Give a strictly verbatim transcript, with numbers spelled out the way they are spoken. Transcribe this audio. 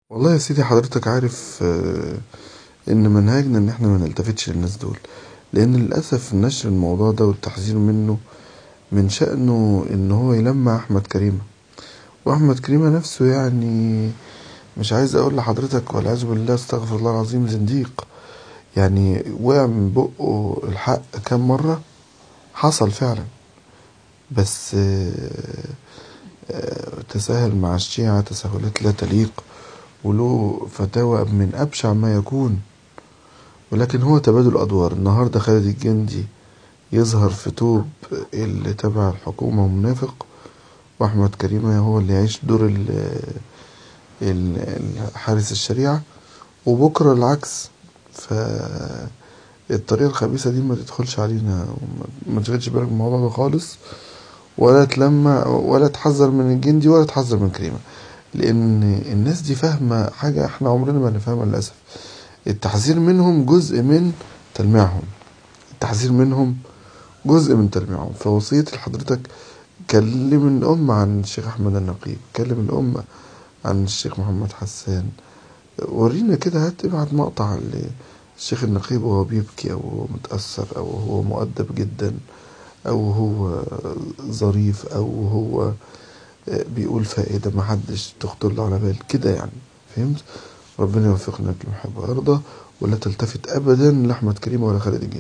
والله يا سيدي حضرتك عارف آه، ان منهجنا ان احنا ما نلتفتش للناس دول، لان للاسف نشر الموضوع ده والتحذير منه من شأنه ان هو يلمع احمد كريمة. واحمد كريمة نفسه يعني مش عايز اقول لحضرتك والعياذ بالله استغفر الله العظيم زنديق. يعني وقع من بقه الحق كام مرة، حصل فعلا. بس آه، آه، تساهل مع الشيعة تساهلات لا تليق، وله فتاوى من أبشع ما يكون. ولكن هو تبادل أدوار، النهاردة خالد الجندي يظهر في توب اللي تبع الحكومة ومنافق، وأحمد كريمة هو اللي يعيش دور ال- ال- حارس الشريعة، وبكرة العكس. فالطريقة الخبيثة دي ما تدخلش علينا، وما ما تشغلش بالك بالموضوع ده خالص، ولا تلمع ولا تحذر من الجندي ولا تحذر من كريمة، لأن الناس دي فاهمة حاجة احنا عمرنا ما نفهمها للأسف. التحذير منهم جزء من تلميعهم، التحذير منهم جزء من تلميعهم. فوصيتي لحضرتك، كلم الأمة عن الشيخ أحمد النقيب، كلم الأمة عن الشيخ محمد حسان. ورينا كده، هات ابعت مقطع للشيخ النقيب وهو بيبكي، أو هو متأثر، أو هو مؤدب جدا، أو هو ظريف، أو هو بيقول فائدة محدش تخطر له على بال كده يعني. فهمت؟ ربنا يوفقنا لما يحب ويرضى، ولا تلتفت أبدا لأحمد كريم ولا خالد الجندي.